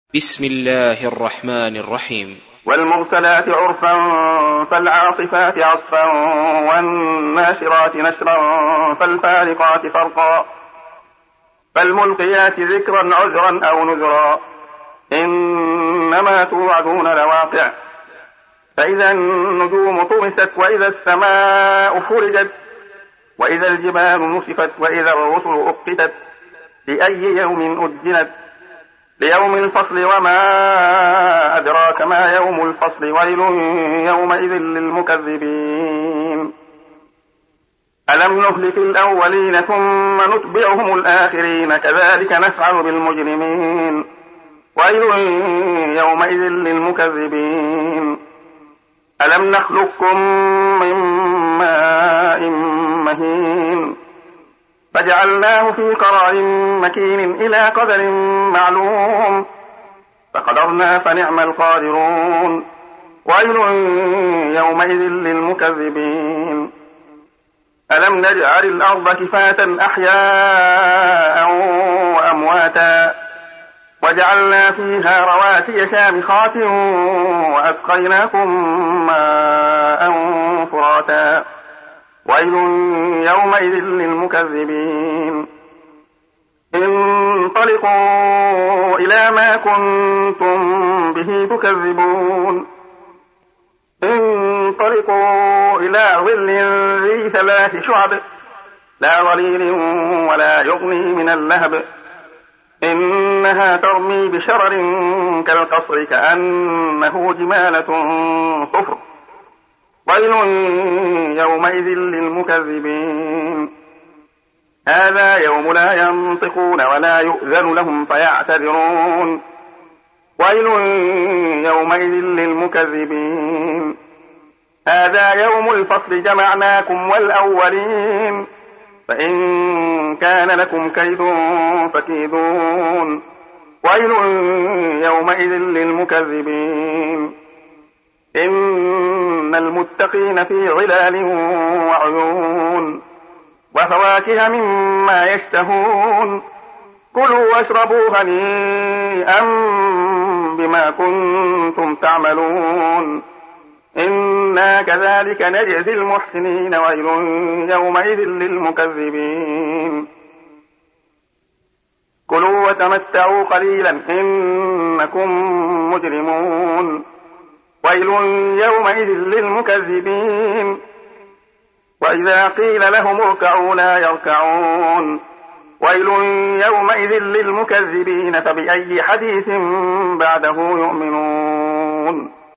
بسم الله الرحمن الرحيم. والمرسلات عرفا فالعاصفات عصفا والناشرات نشرا فالفارقات فرقا فالملقيات ذكرا عذرا أو نذرا إنما توعدون لواقع فإذا النجوم طمست وإذا السماء فرجت وإذا الجبال نسفت وإذا الرسل أقتت لأي يوم أجلت ليوم الفصل وما أدراك ما يوم الفصل ويل يومئذ للمكذبين ألم نهلك الأولين ثم نتبعهم الآخرين كذلك نفعل بالمجرمين ويل يومئذ للمكذبين ألم نخلقكم من ماء مهين فجعلناه في قرار مكين إلى قدر معلوم فقدرنا فنعم القادرون ويل يومئذ للمكذبين ألم نجعل الأرض كفاة أحياء وأمواتا وجعلنا فيها رواسي شامخات وأسقيناكم ماء فراتا ويل يومئذ للمكذبين انطلقوا إلى ما كنتم به تكذبون انطلقوا إلى ظل ذي 3 شعب لا ظليل ولا يغني من اللهب إنها ترمي بشرر كالقصر كأنه جمالة صفر ويل يومئذ للمكذبين هذا يوم لا ينطقون ولا يؤذن لهم فيعتذرون ويل يومئذ للمكذبين هذا يوم الفصل جمعناكم والأولين فإن كان لكم كيد فكيدون ويل يومئذ للمكذبين إن المتقين في ظلال وعيون وفواكه مما يشتهون كلوا واشربوا هنيئا بما كنتم تعملون إنا كذلك نجزي المحسنين ويل يومئذ للمكذبين كلوا وتمتعوا قليلا إنكم مجرمون ويل يومئذ للمكذبين وإذا قيل لهم اركعوا لا يركعون ويل يومئذ للمكذبين فبأي حديث بعده يؤمنون